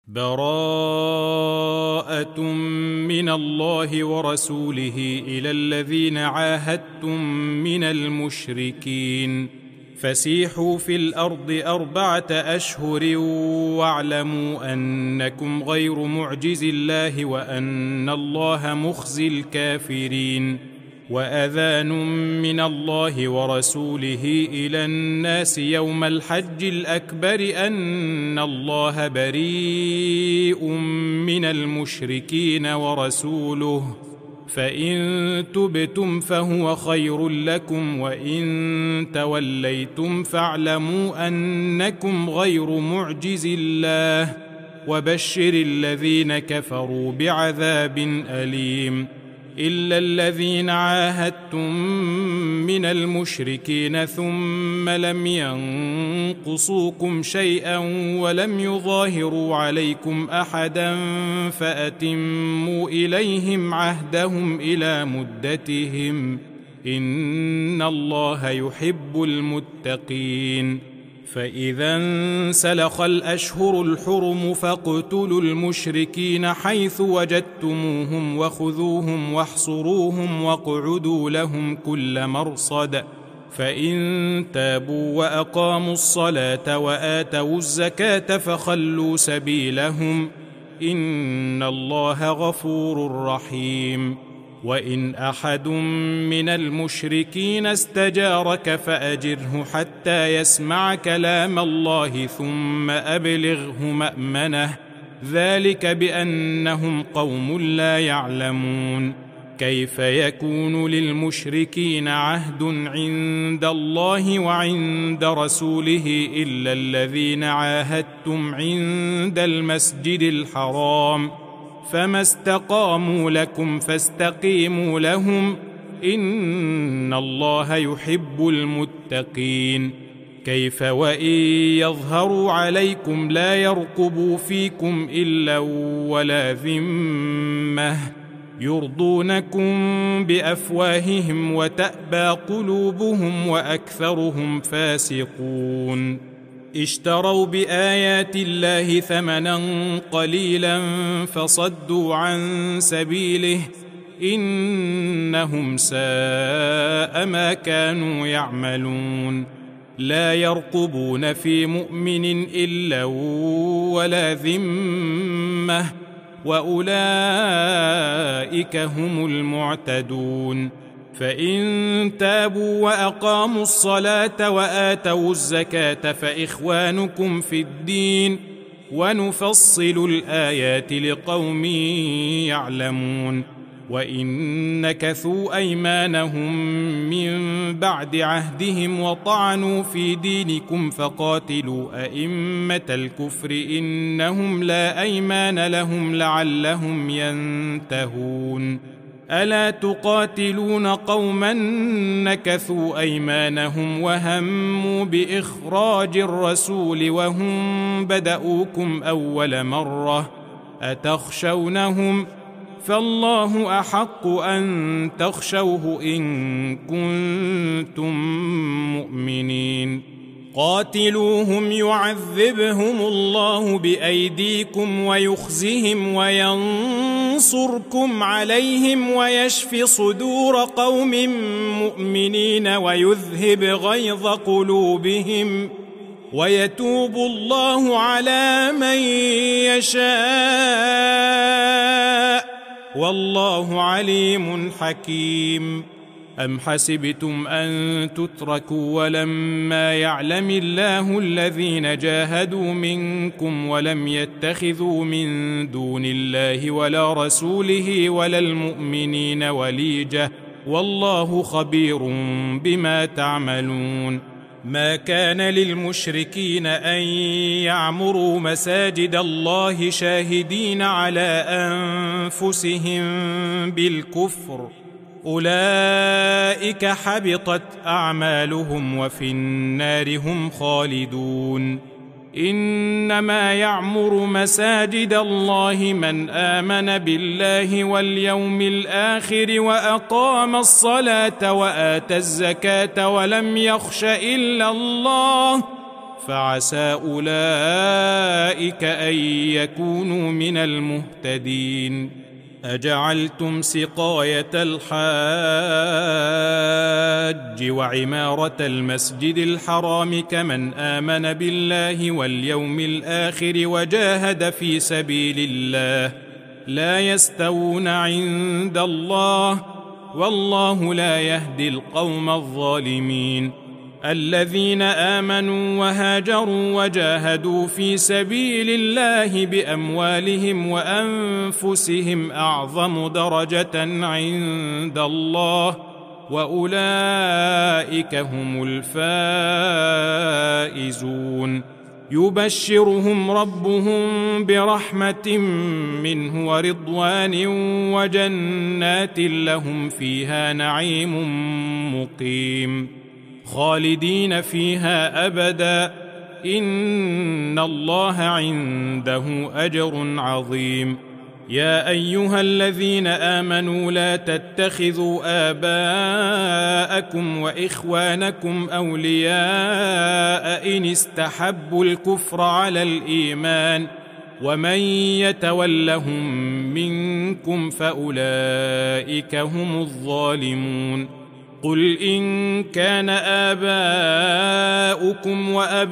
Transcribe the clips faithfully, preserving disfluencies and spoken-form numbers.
براءة من الله ورسوله إلى الذين عاهدتم من المشركين فسيحوا في الأرض أربعة أشهر واعلموا أنكم غير معجز الله وأن الله مخزي الكافرين. وأذان من الله ورسوله إلى الناس يوم الحج الأكبر أن الله بريء من المشركين ورسوله فإن تبتم فهو خير لكم وإن توليتم فاعلموا أنكم غير معجز الله وبشر الذين كفروا بعذاب أليم. إلا الذين عاهدتم من المشركين ثم لم ينقصوكم شيئا ولم يظاهروا عليكم أحدا فأتموا إليهم عهدهم إلى مدتهم إن الله يحب المتقين. فإذا انسلخ الأشهر الحرم فاقتلوا المشركين حيث وجدتموهم وخذوهم واحصروهم واقعدوا لهم كل مرصد فإن تابوا وأقاموا الصلاة وآتوا الزكاة فخلوا سبيلهم إن الله غفور رحيم. وإن أحد من المشركين استجارك فأجره حتى يسمع كلام الله ثم أبلغه مأمنه ذلك بأنهم قوم لا يعلمون. كيف يكون للمشركين عهد عند الله وعند رسوله إلا الذين عاهدتم عند المسجد الحرام فما استقاموا لكم فاستقيموا لهم إن الله يحب المتقين. كيف وإن يظهروا عليكم لا يرقبوا فيكم إلا ولا ذمة يرضونكم بأفواههم وتأبى قلوبهم وأكثرهم فاسقون. اشتروا بآيات الله ثمنا قليلا فصدوا عن سبيله إنهم ساء ما كانوا يعملون. لا يرقبون في مؤمن إلا ولا ذمة وأولئك هم المعتدون. فإن تابوا وأقاموا الصلاة وآتوا الزكاة فإخوانكم في الدين ونفصل الآيات لقوم يعلمون. وإن نكثوا أيمانهم من بعد عهدهم وطعنوا في دينكم فقاتلوا أئمة الكفر إنهم لا أيمان لهم لعلهم ينتهون. ألا تقاتلون قوما نكثوا أيمانهم وهموا بإخراج الرسول وهم بدؤوكم أول مرة أتخشونهم فالله أحق أن تخشوه إن كنتم مؤمنين. قاتلوهم يعذبهم الله بأيديكم ويخزهم وينصركم عليهم ويشف صدور قوم مؤمنين ويذهب غيظ قلوبهم ويتوب الله على من يشاء والله عليم حكيم. أم حسبتم أن تتركوا ولما يعلم الله الذين جاهدوا منكم ولم يتخذوا من دون الله ولا رسوله ولا المؤمنين وليجة والله خبير بما تعملون. ما كان للمشركين أن يعمروا مساجد الله شاهدين على أنفسهم بالكفر أولئك حبطت أعمالهم وفي النار هم خالدون. إنما يعمر مساجد الله من آمن بالله واليوم الآخر وأقام الصلاة وآتى الزكاة ولم يخش إلا الله فعسى أولئك أن يكونوا من المهتدين. أجعلتم سقاية الحاج وعمارة المسجد الحرام كمن آمن بالله واليوم الآخر وجاهد في سبيل الله لا يستوون عند الله والله لا يهدي القوم الظالمين. الذين آمنوا وهاجروا وجاهدوا في سبيل الله بأموالهم وأنفسهم أعظم درجة عند الله وأولئك هم الفائزون. يبشرهم ربهم برحمة منه ورضوان وجنات لهم فيها نعيم مقيم خالدين فيها أبدا إن الله عنده أجر عظيم. يا أيها الذين آمنوا لا تتخذوا آباءكم وإخوانكم أولياء إن استحبوا الكفر على الإيمان ومن يتولهم منكم فأولئك هم الظالمون. قل إن كان آباؤكم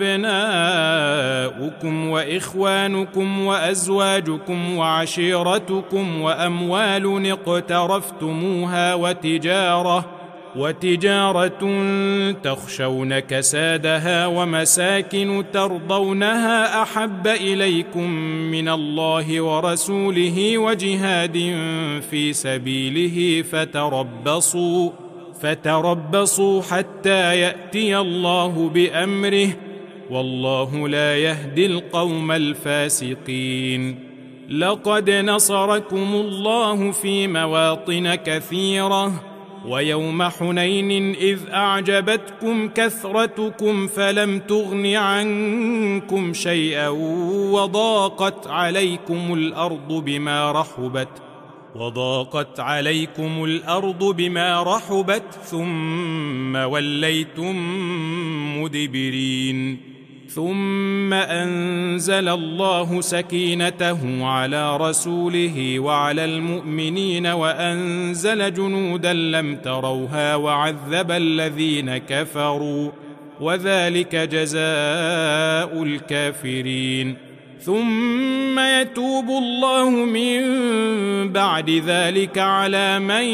وأبناؤكم وإخوانكم وأزواجكم وعشيرتكم وأموال اقترفتموها وتجارة وتجارة تخشون كسادها ومساكن ترضونها أحب إليكم من الله ورسوله وجهاد في سبيله فتربصوا فتربصوا حتى يأتي الله بأمره والله لا يهدي القوم الفاسقين. لقد نصركم الله في مواطن كثيرة ويوم حنين إذ أعجبتكم كثرتكم فلم تغن عنكم شيئا وضاقت عليكم الأرض بما رحبت وضاقت عليكم الأرض بما رحبت ثم وليتم مدبرين. ثم أنزل الله سكينته على رسوله وعلى المؤمنين وأنزل جنودا لم تروها وعذب الذين كفروا وذلك جزاء الكافرين. ثم يتوب الله من بعد ذلك على من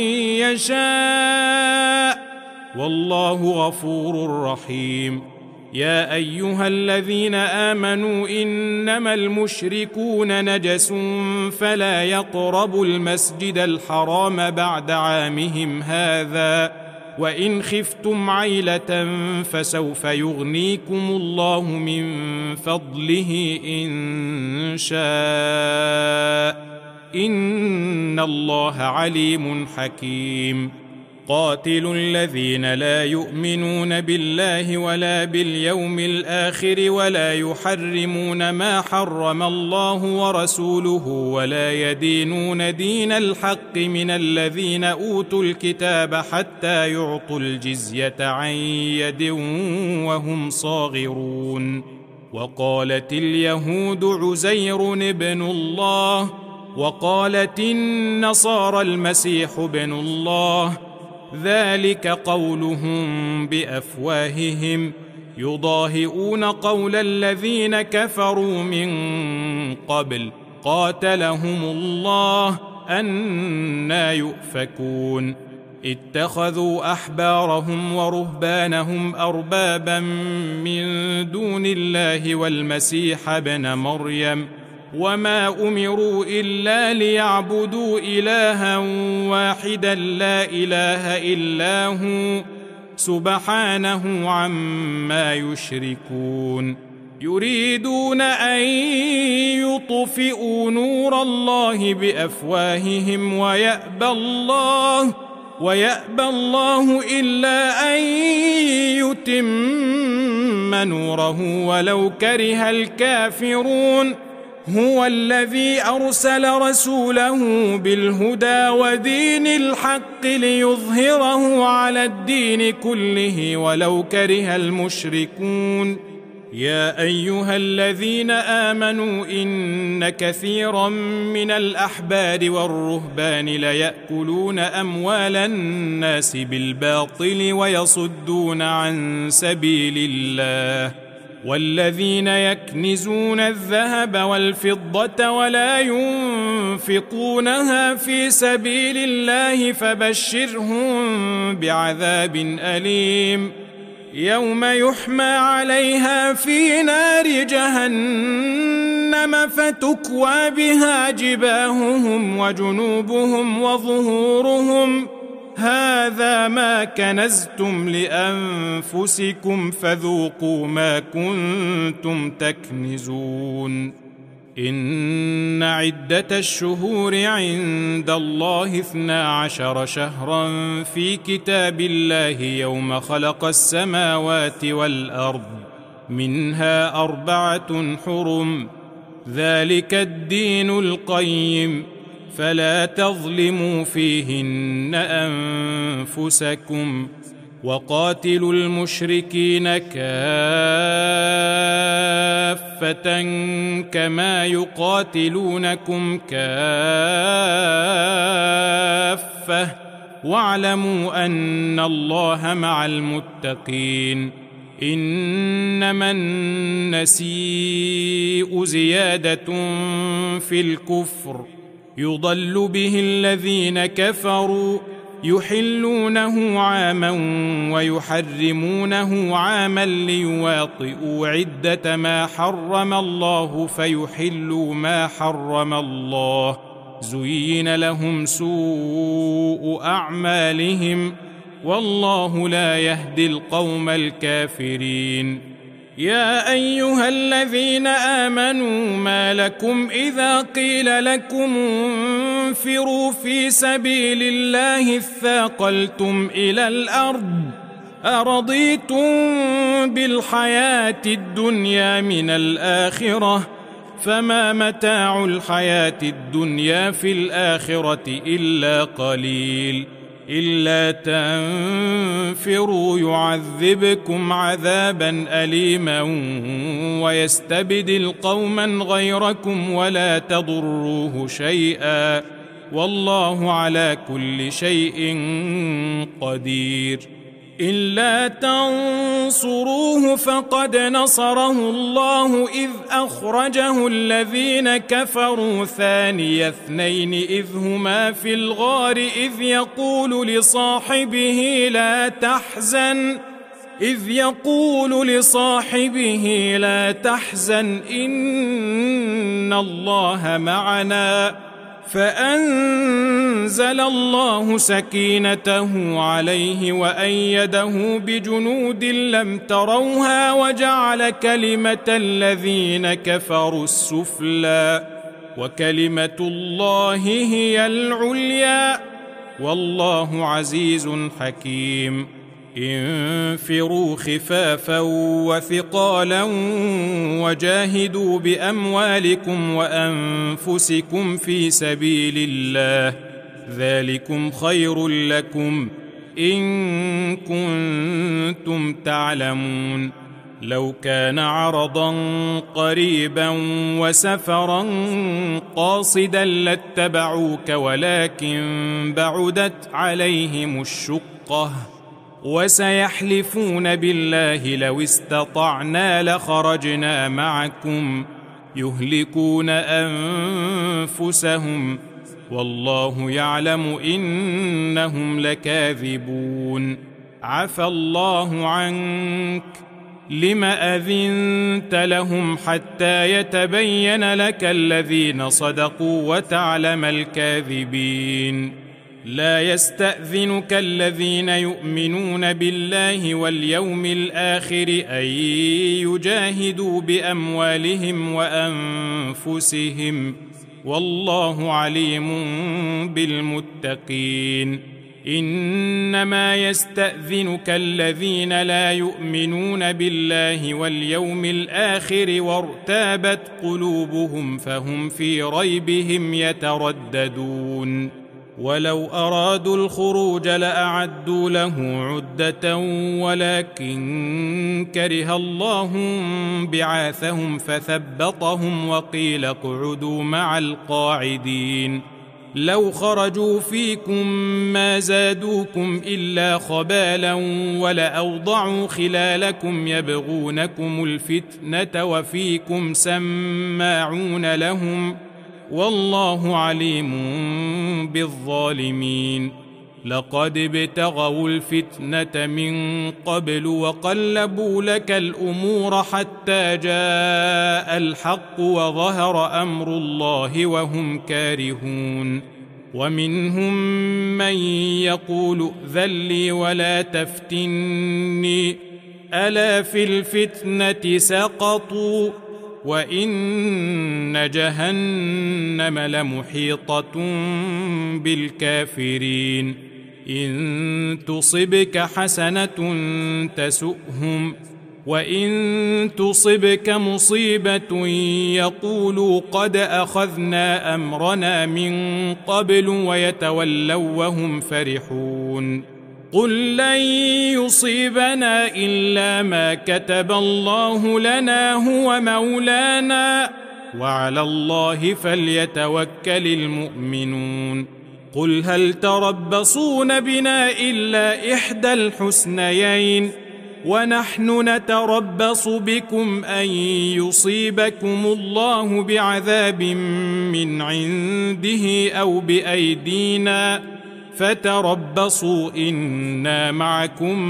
يشاء والله غفور رحيم. يا أيها الذين آمنوا إنما المشركون نجس فلا يقربوا المسجد الحرام بعد عامهم هذا وإن خفتم عيلة فسوف يغنيكم الله من فضله إن شاء إن الله عليم حكيم. قاتلوا الذين لا يؤمنون بالله ولا باليوم الآخر ولا يحرمون ما حرم الله ورسوله ولا يدينون دين الحق من الذين أوتوا الكتاب حتى يعطوا الجزية عن يد وهم صاغرون. وقالت اليهود عزير ابن الله وقالت النصارى المسيح ابن الله ذلك قولهم بأفواههم يضاهئون قول الذين كفروا من قبل قاتلهم الله أنى يؤفكون. اتخذوا أحبارهم ورهبانهم أربابا من دون الله والمسيح ابن مريم وما أمروا إلا ليعبدوا إلها واحدا لا إله إلا هو سبحانه عما يشركون. يريدون أن يطفئوا نور الله بأفواههم ويأبى الله ويأبى الله إلا أن يتم نوره ولو كره الكافرون. هو الذي أرسل رسوله بالهدى ودين الحق ليظهره على الدين كله ولو كره المشركون. يا أيها الذين آمنوا إن كثيرا من الأحبار والرهبان ليأكلون أموال الناس بالباطل ويصدون عن سبيل الله والذين يكنزون الذهب والفضة ولا ينفقونها في سبيل الله فبشرهم بعذاب أليم يوم يحمى عليها في نار جهنم فتكوى بها جباههم وجنوبهم وظهورهم هذا ما كنزتم لأنفسكم فذوقوا ما كنتم تكنزون إن عدة الشهور عند الله اثنا عشر شهرا في كتاب الله يوم خلق السماوات والأرض منها أربعة حرم ذلك الدين القيم فلا تظلموا فيهن أنفسكم وقاتلوا المشركين كافة كما يقاتلونكم كافة واعلموا أن الله مع المتقين إنما النسيء زيادة في الكفر يضل به الذين كفروا يحلونه عاما ويحرمونه عاما ليواطئوا عدة ما حرم الله فيحلوا ما حرم الله زين لهم سوء أعمالهم والله لا يهدي القوم الكافرين يا أيها الذين آمنوا ما لكم إذا قيل لكم انفروا في سبيل الله اثاقلتم إلى الأرض أرضيتم بالحياة الدنيا من الآخرة فما متاع الحياة الدنيا في الآخرة إلا قليل إلا تنفروا يعذبكم عذابا أليما ويستبدل قوما غيركم ولا تضروه شيئا والله على كل شيء قدير إلا تنصروه فقد نصره الله إذ أخرجه الذين كفروا ثاني اثنين إذ هما في الغار إذ يقول لصاحبه لا تحزن إذ يقول لصاحبه لا تحزن إن الله معنا فأنزل الله سكينته عليه وأيده بجنود لم تروها وجعل كلمة الذين كفروا السفلى وكلمة الله هي العليا والله عزيز حكيم انفروا خفافا وثقالا وجاهدوا بأموالكم وأنفسكم في سبيل الله ذلكم خير لكم إن كنتم تعلمون لو كان عرضا قريبا وسفرا قاصدا لاتبعوك ولكن بعدت عليهم الشقة وسيحلفون بالله لو استطعنا لخرجنا معكم يهلكون أنفسهم والله يعلم إنهم لكاذبون عفى الله عنك لم أذنت لهم حتى يتبين لك الذين صدقوا وتعلم الكاذبين لا يستأذنك الذين يؤمنون بالله واليوم الآخر أن يجاهدوا بأموالهم وأنفسهم والله عليم بالمتقين إنما يستأذنك الذين لا يؤمنون بالله واليوم الآخر وارتابت قلوبهم فهم في ريبهم يترددون ولو أرادوا الخروج لأعدوا له عدة ولكن كره الله بعاثهم فثبطهم وقيل اقعدوا مع القاعدين لو خرجوا فيكم ما زادوكم إلا خبالا ولأوضعوا خلالكم يبغونكم الفتنة وفيكم سماعون لهم والله عليم بالظالمين لقد ابتغوا الفتنة من قبل وقلبوا لك الأمور حتى جاء الحق وظهر أمر الله وهم كارهون ومنهم من يقول ائذن لي ولا تفتني ألا في الفتنة سقطوا وإن جهنم لمحيطة بالكافرين إن تصبك حسنة تسؤهم وإن تصبك مصيبة يقولوا قد أخذنا أمرنا من قبل ويتولوا وهم فرحون قل لن يصيبنا إلا ما كتب الله لنا هو مولانا وعلى الله فليتوكل المؤمنون قل هل تربصون بنا إلا إحدى الحسنيين ونحن نتربص بكم أن يصيبكم الله بعذاب من عنده أو بأيدينا فتربصوا إنا معكم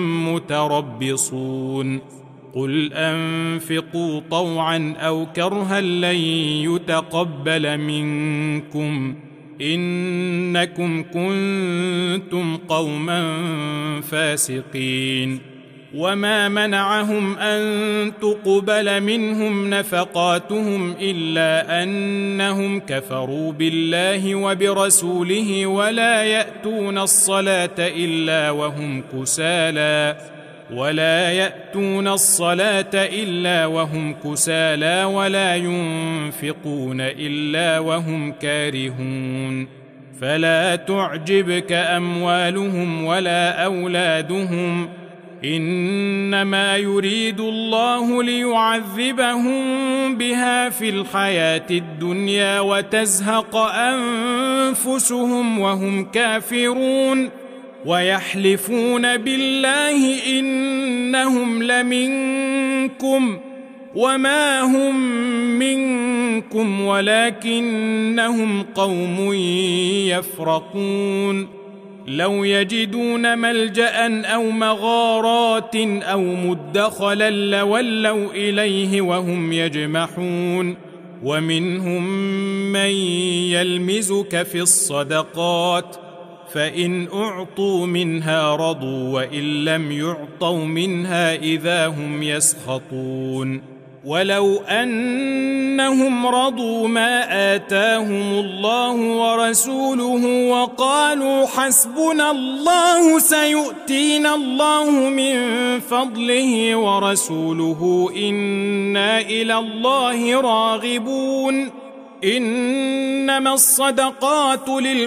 متربصون قل أنفقوا طوعا أو كرها لن يتقبل منكم إنكم كنتم قوما فاسقين وما منعهم أن تقبل منهم نفقاتهم إلا أنهم كفروا بالله وبرسوله ولا يأتون الصلاة إلا وهم كسالى ولا يأتون الصلاة إلا وهم كسالى ولا ينفقون إلا وهم كارهون فلا تعجبك أموالهم ولا أولادهم إنما يريد الله ليعذبهم بها في الحياة الدنيا وتزهق أنفسهم وهم كافرون ويحلفون بالله إنهم لمنكم وما هم منكم ولكنهم قوم يفرقون لو يجدون ملجأ أو مغارات أو مدخلا لولوا إليه وهم يجمحون ومنهم من يلمزك في الصدقات فإن أعطوا منها رضوا وإن لم يعطوا منها إذا هم يسخطون ولو أنهم رضوا ما آتاهم الله ورسوله وقالوا حسبنا الله سيؤتينا الله من فضله ورسوله إنا إلى الله راغبون إنما الصدقات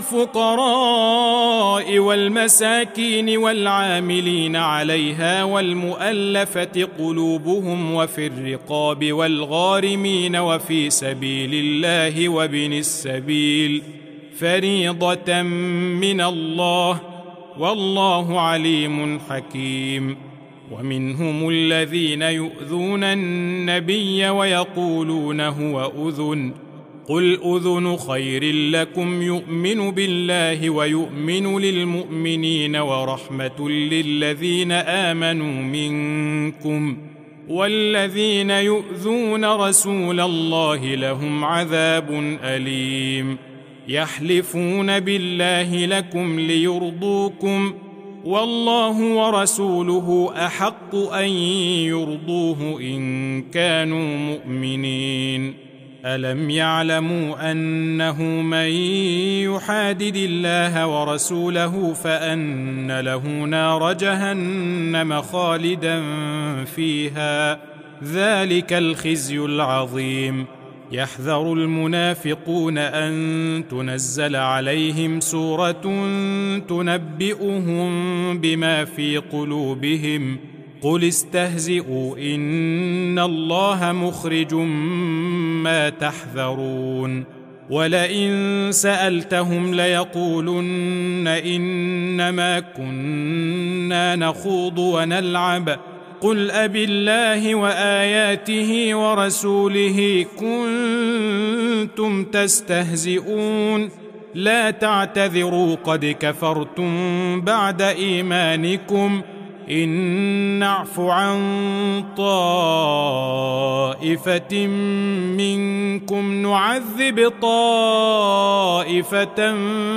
للفقراء والمساكين والعاملين عليها والمؤلفة قلوبهم وفي الرقاب والغارمين وفي سبيل الله وابن السبيل فريضة من الله والله عليم حكيم ومنهم الذين يؤذون النبي ويقولون هو أذن قل أذن خير لكم يؤمن بالله ويؤمن للمؤمنين ورحمة للذين آمنوا منكم والذين يؤذون رسول الله لهم عذاب أليم يحلفون بالله لكم ليرضوكم والله ورسوله أحق أن يرضوه إن كانوا مؤمنين ألم يعلموا أنه من يحادد الله ورسوله فأن له نار جهنم خالدا فيها ذلك الخزي العظيم يحذر المنافقون أن تنزل عليهم سورة تنبئهم بما في قلوبهم قل استهزئوا إن الله مخرج ما تحذرون ولئن سألتهم ليقولن إنما كنا نخوض ونلعب قل أبالله وآياته ورسوله كنتم تستهزئون لا تعتذروا قد كفرتم بعد إيمانكم إن نعف عن طائفة منكم نعذب طائفة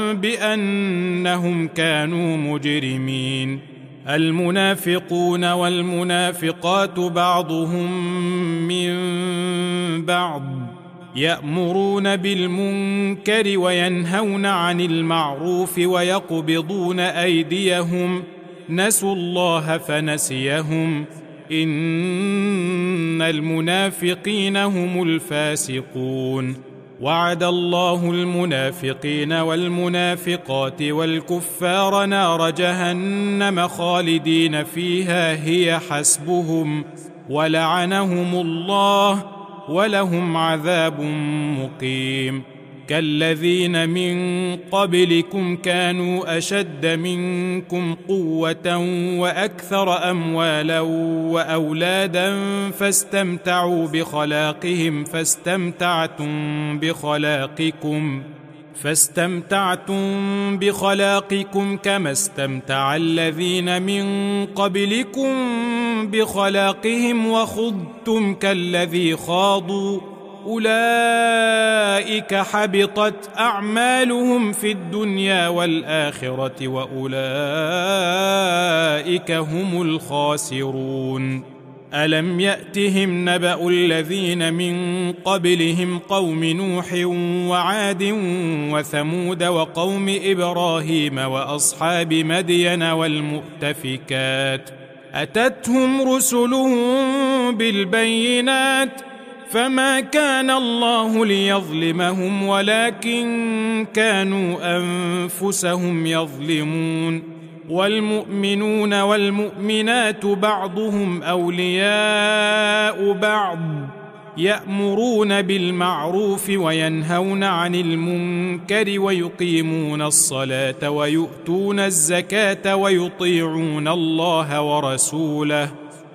بأنهم كانوا مجرمين المنافقون والمنافقات بعضهم من بعض يأمرون بالمنكر وينهون عن المعروف ويقبضون أيديهم نسوا الله فنسيهم إن المنافقين هم الفاسقون وعد الله المنافقين والمنافقات والكفار نار جهنم خالدين فيها هي حسبهم ولعنهم الله ولهم عذاب مقيم كالذين من قبلكم كانوا أشد منكم قوة وأكثر أموالا وأولادا فاستمتعوا بخلاقهم فاستمتعتم بخلاقكم فاستمتعتم بخلاقكم كما استمتع الذين من قبلكم بخلاقهم وخضتم كالذي خاضوا أولئك حبطت أعمالهم في الدنيا والآخرة وأولئك هم الخاسرون ألم يأتهم نبأ الذين من قبلهم قوم نوح وعاد وثمود وقوم إبراهيم وأصحاب مدين والمؤتفكات أتتهم رسلهم بالبينات فما كان الله ليظلمهم ولكن كانوا أنفسهم يظلمون والمؤمنون والمؤمنات بعضهم أولياء بعض يأمرون بالمعروف وينهون عن المنكر ويقيمون الصلاة ويؤتون الزكاة ويطيعون الله ورسوله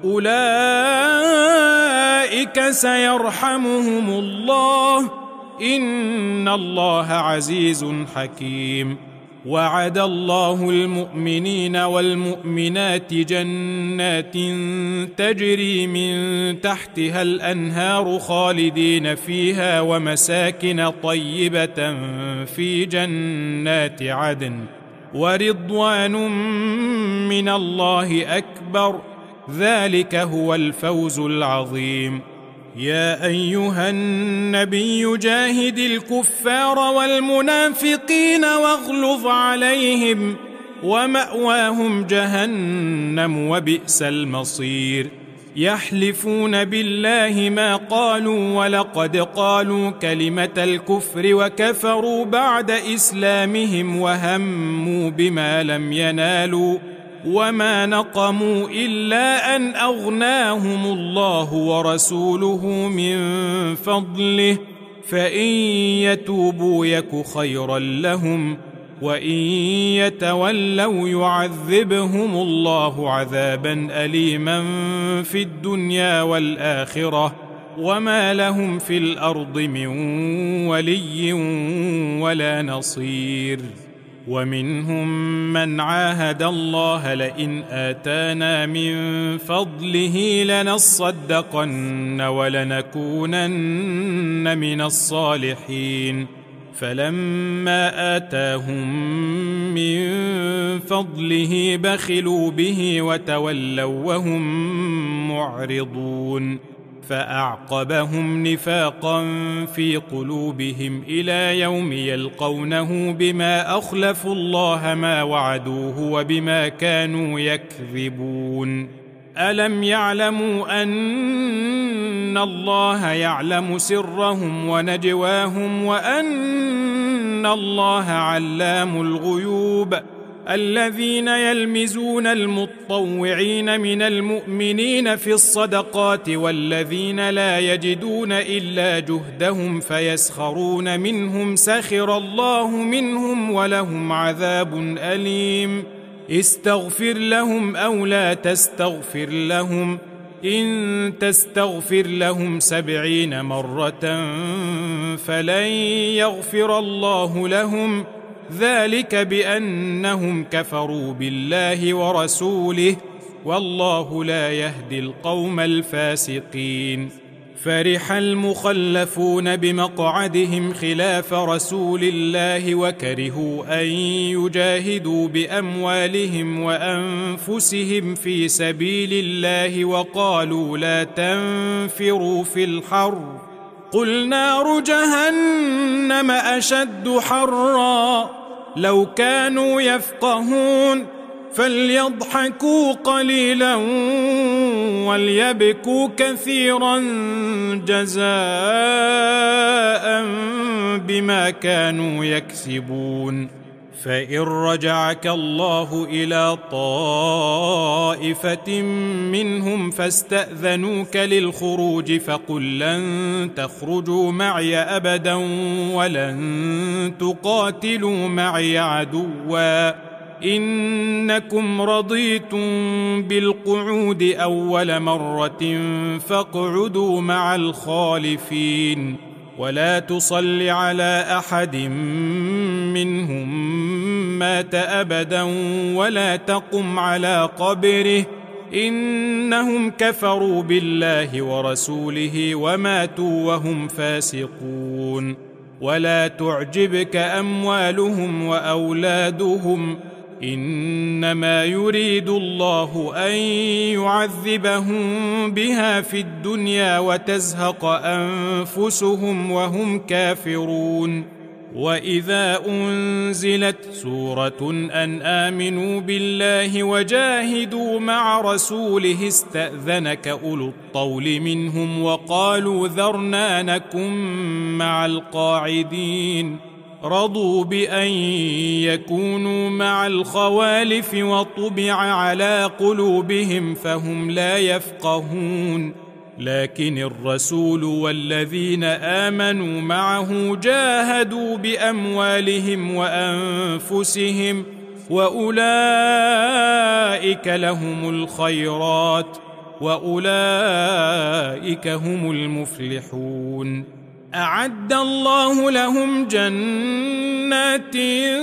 أولئك سيرحمهم الله إن الله عزيز حكيم وعد الله المؤمنين والمؤمنات جنات تجري من تحتها الأنهار خالدين فيها ومساكن طيبة في جنات عدن ورضوان من الله أكبر ذلك هو الفوز العظيم يا أيها النبي جاهد الكفار والمنافقين واغلظ عليهم ومأواهم جهنم وبئس المصير يحلفون بالله ما قالوا ولقد قالوا كلمة الكفر وكفروا بعد إسلامهم وهموا بما لم ينالوا وما نقموا إلا أن أغناهم الله ورسوله من فضله فإن يتوبوا يك خيرا لهم وإن يتولوا يعذبهم الله عذابا أليما في الدنيا والآخرة وما لهم في الأرض من ولي ولا نصير ومنهم من عاهد الله لئن آتانا من فضله لنصدقن ولنكونن من الصالحين فلما آتاهم من فضله بخلوا به وتولوا وهم معرضون فأعقبهم نفاقا في قلوبهم إلى يوم يلقونه بما أخلفوا الله ما وعدوه وبما كانوا يكذبون ألم يعلموا أن أن الله يعلم سرهم ونجواهم وأن الله علام الغيوب. الذين يلمزون المطوعين من المؤمنين في الصدقات والذين لا يجدون إلا جهدهم فيسخرون منهم سخر الله منهم ولهم عذاب أليم. استغفر لهم أو لا تستغفر لهم إن تستغفر لهم سبعين مرة فلن يغفر الله لهم ذلك بأنهم كفروا بالله ورسوله والله لا يهدي القوم الفاسقين. فرح المخلفون بمقعدهم خلاف رسول الله وكرهوا أن يجاهدوا بأموالهم وأنفسهم في سبيل الله وقالوا لا تنفروا في الحر قل نار جهنم أشد حرا لو كانوا يفقهون فليضحكوا قليلا وليبكوا كثيرا جزاء بما كانوا يكسبون. فإن رجعك الله إلى طائفة منهم فاستأذنوك للخروج فقل لن تخرجوا معي أبدا ولن تقاتلوا معي عدوا إنكم رضيتم بالقعود أول مرة فاقعدوا مع الخالفين ولا تصل على أحد منهم مات أبدا ولا تقم على قبره إنهم كفروا بالله ورسوله وماتوا وهم فاسقون. ولا تعجبك أموالهم وأولادهم إنما يريد الله أن يعذبهم بها في الدنيا وتزهق أنفسهم وهم كافرون. وإذا أنزلت سورة أن آمنوا بالله وجاهدوا مع رسوله استأذنك أولو الطول منهم وقالوا ذرنا نكن مع القاعدين رضوا بأن يكونوا مع الخوالف وطبع على قلوبهم فهم لا يفقهون. لكن الرسول والذين آمنوا معه جاهدوا بأموالهم وأنفسهم وأولئك لهم الخيرات وأولئك هم المفلحون. أعد الله لهم جنات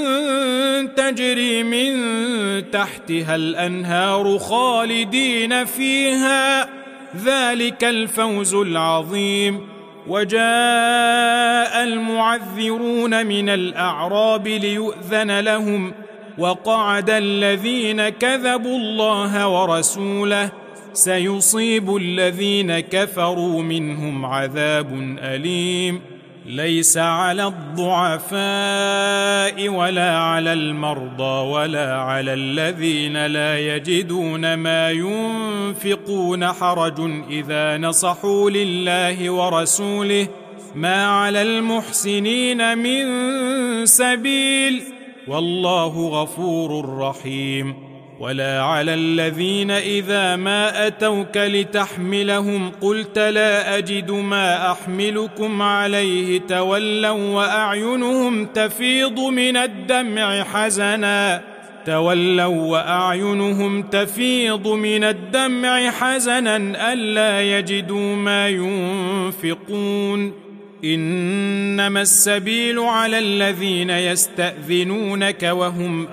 تجري من تحتها الأنهار خالدين فيها ذلك الفوز العظيم. وجاء المعذرون من الأعراب ليؤذن لهم وقعد الذين كذبوا الله ورسوله سيصيب الذين كفروا منهم عذاب أليم. ليس على الضعفاء ولا على المرضى ولا على الذين لا يجدون ما ينفقون حرج إذا نصحوا لله ورسوله ما على المحسنين من سبيل والله غفور رحيم. ولا على الذين إذا ما أتوك لتحملهم قلت لا أجد ما أحملكم عليه تولوا وأعينهم تفيض من الدمع حزنا تولوا وأعينهم تفيض من الدمع حزنا ألا يجدوا ما ينفقون. إنما السبيل على الذين يستأذنونك وهم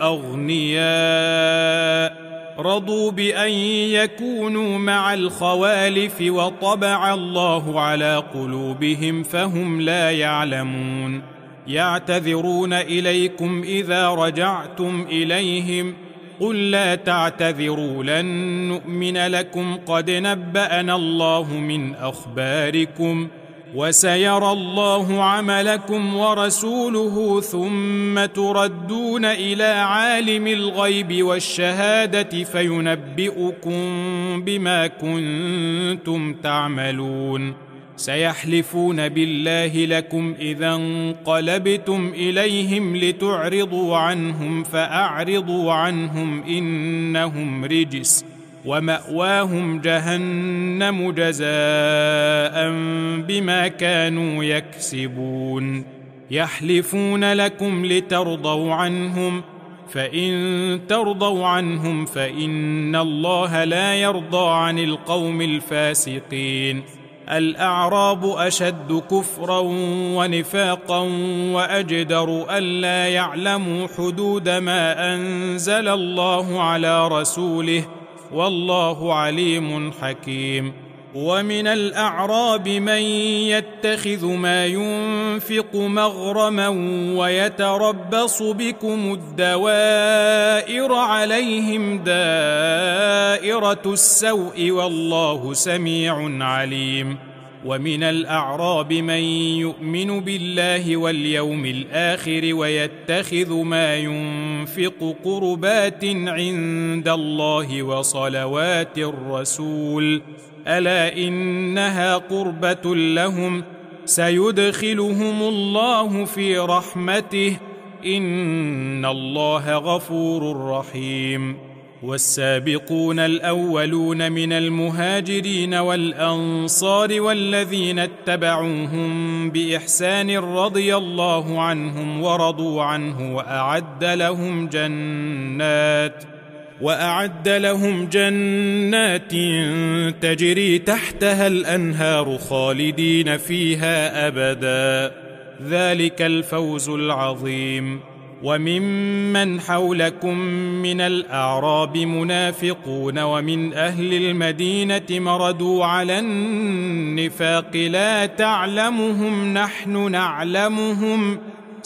أغنياء رضوا بأن يكونوا مع الخوالف وطبع الله على قلوبهم فهم لا يعلمون. يعتذرون إليكم إذا رجعتم إليهم قل لا تعتذروا لن نؤمن لكم قد نبأنا الله من أخباركم وسيرى الله عملكم ورسوله ثم تردون إلى عالم الغيب والشهادة فينبئكم بما كنتم تعملون. سيحلفون بالله لكم إذا انقلبتم إليهم لتعرضوا عنهم فأعرضوا عنهم إنهم رجس ومأواهم جهنم جزاء بما كانوا يكسبون يحلفون لكم لترضوا عنهم فإن ترضوا عنهم فإن الله لا يرضى عن القوم الفاسقين الأعراب أشد كفرا ونفاقا وأجدر ألا يعلموا حدود ما أنزل الله على رسوله والله عليم حكيم ومن الأعراب من يتخذ ما ينفق مغرما ويتربص بكم الدوائر عليهم دائرة السوء والله سميع عليم ومن الأعراب من يؤمن بالله واليوم الآخر ويتخذ ما ينفق قربات عند الله وصلوات الرسول ألا إنها قربة لهم سيدخلهم الله في رحمته إن الله غفور رحيم والسابقون الأولون من المهاجرين والأنصار والذين اتبعوهم بإحسان رضي الله عنهم ورضوا عنه وأعد لهم جنات وأعد لهم جنات تجري تحتها الأنهار خالدين فيها أبدا ذلك الفوز العظيم وممن حولكم من الأعراب منافقون ومن أهل المدينة مردوا على النفاق لا تعلمهم نحن نعلمهم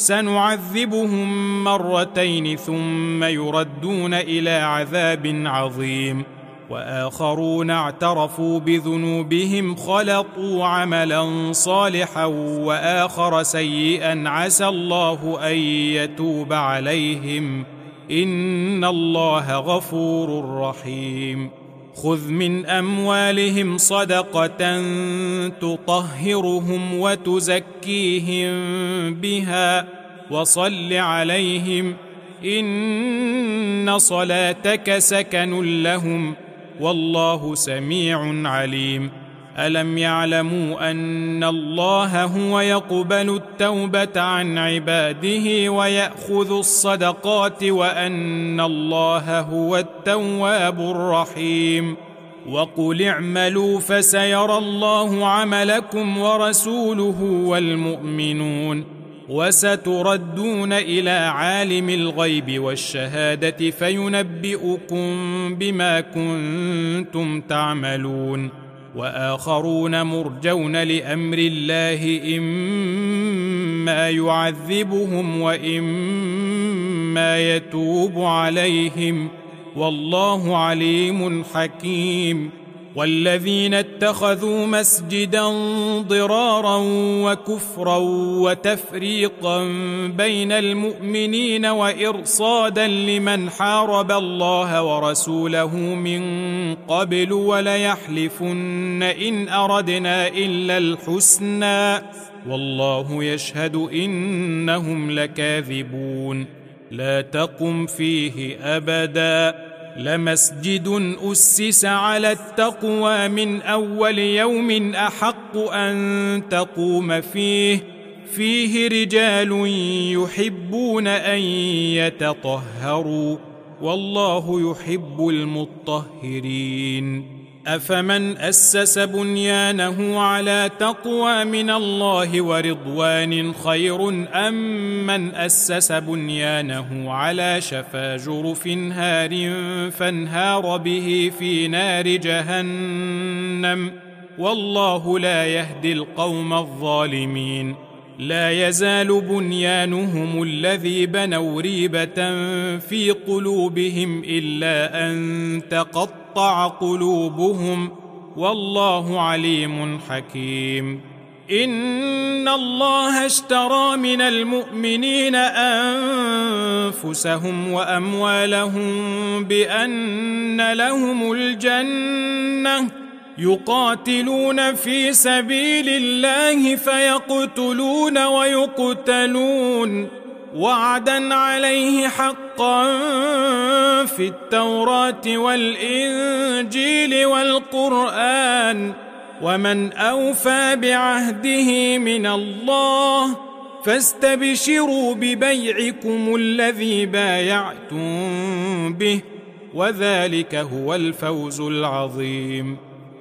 سنعذبهم مرتين ثم يردون إلى عذاب عظيم وآخرون اعترفوا بذنوبهم خلطوا عملا صالحا وآخر سيئا عسى الله أن يتوب عليهم إن الله غفور رحيم خذ من أموالهم صدقة تطهرهم وتزكيهم بها وصل عليهم إن صلاتك سكن لهم والله سميع عليم ألم يعلموا أن الله هو يقبل التوبة عن عباده ويأخذ الصدقات وأن الله هو التواب الرحيم وقل اعملوا فسيرى الله عملكم ورسوله والمؤمنون وستردون إلى عالم الغيب والشهادة فينبئكم بما كنتم تعملون وآخرون مرجون لأمر الله إما يعذبهم وإما يتوب عليهم والله عليم حكيم والذين اتخذوا مسجدا ضرارا وكفرا وتفريقا بين المؤمنين وإرصادا لمن حارب الله ورسوله من قبل وليحلفن إن أردنا إلا الحسنى والله يشهد إنهم لكاذبون لا تقم فيه أبدا لمسجد أسس على التقوى من أول يوم أحق أن تقوم فيه فيه رجال يحبون أن يتطهروا والله يحب المطهرين أفمن أسس بنيانه على تقوى من الله ورضوان خير أم من أسس بنيانه على شفا جرف هار فانهار به في نار جهنم والله لا يهدي القوم الظالمين لا يزال بنيانهم الذي بنوا ريبة في قلوبهم إلا أن تقطع قلوبهم والله عليم حكيم إن الله اشترى من المؤمنين أنفسهم وأموالهم بأن لهم الجنة يقاتلون في سبيل الله فيقتلون ويقتلون وعدا عليه حقا في التوراة والإنجيل والقرآن ومن أوفى بعهده من الله فاستبشروا ببيعكم الذي بايعتم به وذلك هو الفوز العظيم.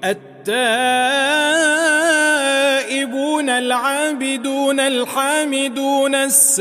التائبون العابدون الحامدون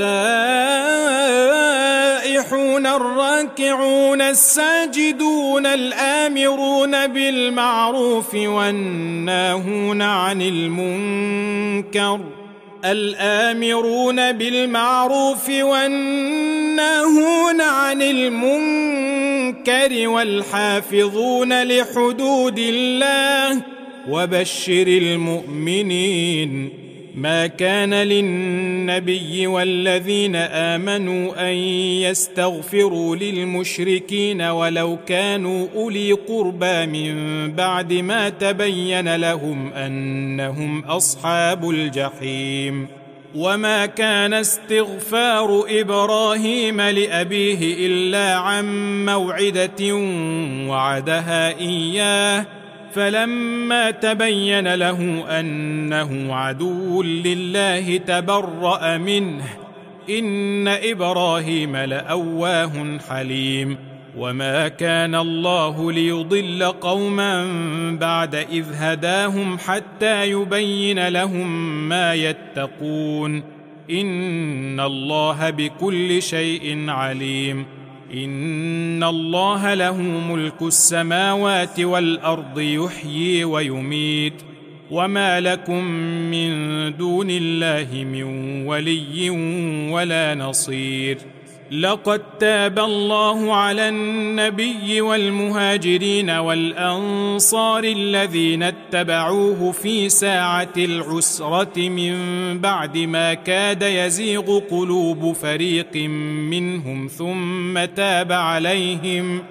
السائحون الراكعون الساجدون الآمرون بالمعروف والناهون عن المنكر الآمرون بالمعروف والناهون عن المنكر والحافظون لحدود الله وبشر المؤمنين. ما كان للنبي والذين آمنوا أن يستغفروا للمشركين ولو كانوا أولي قربى من بعد ما تبين لهم أنهم أصحاب الجحيم. وما كان استغفار إبراهيم لأبيه إلا عن موعدة وعدها إياه فلما تبين له أنه عدو لله تبرأ منه إن إبراهيم لأواه حليم. وما كان الله ليضل قوما بعد إذ هداهم حتى يبين لهم ما يتقون إن الله بكل شيء عليم. إن الله له ملك السماوات والأرض يحيي ويميت وما لكم من دون الله من ولي ولا نصير. لقد تاب الله على النبي والمهاجرين والأنصار الذين اتبعوه في ساعة العسرة من بعد ما كاد يزيغ قلوب فريق منهم ثم تاب عليهم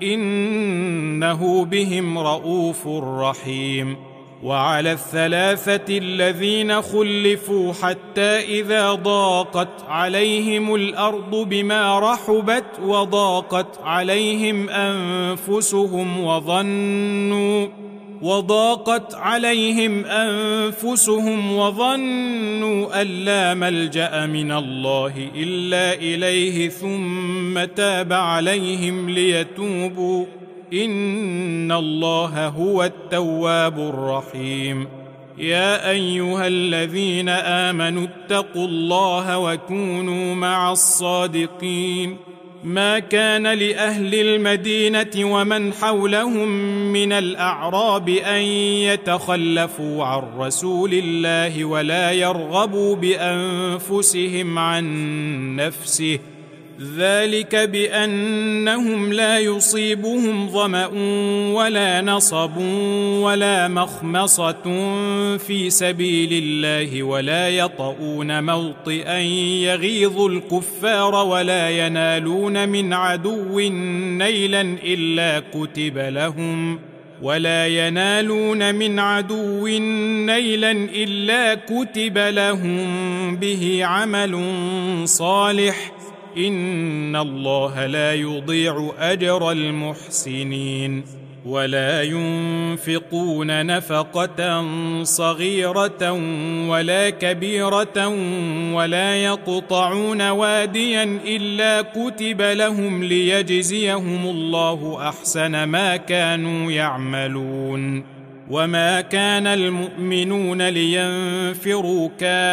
إنه بهم رؤوف رحيم. وعلى الثلاثة الذين خلفوا حتى إذا ضاقت عليهم الأرض بما رحبت وضاقت عليهم أنفسهم وظنوا وضاقت عليهم أنفسهم وظنوا أن لا ملجأ من الله إلا إليه ثم تاب عليهم ليتوبوا إن الله هو التواب الرحيم. يا أيها الذين آمنوا اتقوا الله وكونوا مع الصادقين. ما كان لأهل المدينة ومن حولهم من الأعراب أن يتخلفوا عن رسول الله ولا يرغبوا بأنفسهم عن نفسه ذلك بأنهم لا يصيبهم ظمأ ولا نصب ولا مخمصة في سبيل الله ولا يطؤون موطئا يغيظ الكفار ولا ينالون من عدو نيلا إلا كتب لهم ولا ينالون من عدو نيلا إلا كتب لهم به عمل صالح إن الله لا يضيع أجر المحسنين. ولا ينفقون نفقة صغيرة ولا كبيرة ولا يقطعون واديا إلا كتب لهم ليجزيهم الله أحسن ما كانوا يعملون. وما كان المؤمنون لينفروا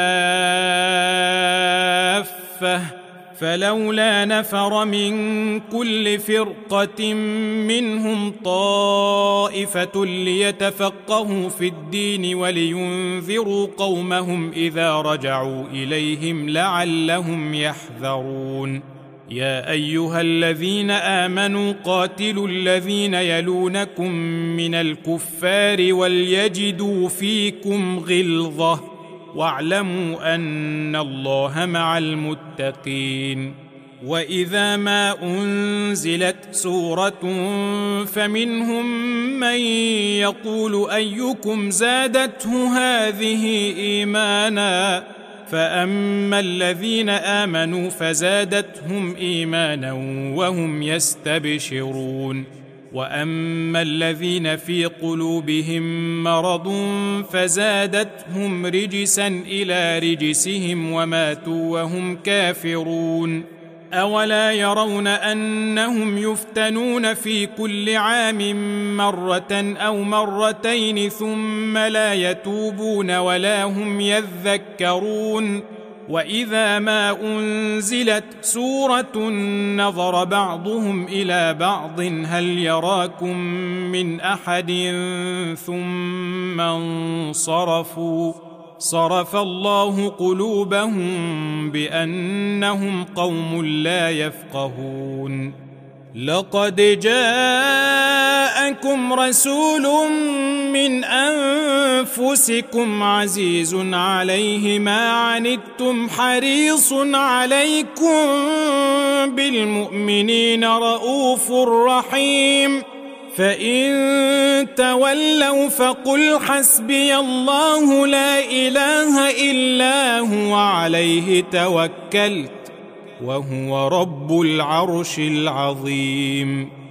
كافة فلولا نفر من كل فرقة منهم طائفة ليتفقهوا في الدين ولينذروا قومهم إذا رجعوا إليهم لعلهم يحذرون. يا أيها الذين آمنوا قاتلوا الذين يلونكم من الكفار وليجدوا فيكم غلظة واعلموا أن الله مع المتقين. وإذا ما أنزلت سورة فمنهم من يقول أيكم زادته هذه إيمانا فأما الذين آمنوا فزادتهم إيمانا وهم يستبشرون وأما الذين في قلوبهم مرض فزادتهم رجسا إلى رجسهم وماتوا وهم كافرون أولا يرون أنهم يفتنون في كل عام مرة أو مرتين ثم لا يتوبون ولا هم يذكرون وإذا ما أنزلت سورة نظر بعضهم إلى بعض هل يراكم من أحد ثم انصرفوا صرف الله قلوبهم بأنهم قوم لا يفقهون لقد جاءكم رسول من أنفسكم عزيز عليه ما عنتم حريص عليكم بالمؤمنين رؤوف رحيم فإن تولوا فقل حسبي الله لا إله إلا هو عليه توكلت وهو رب العرش العظيم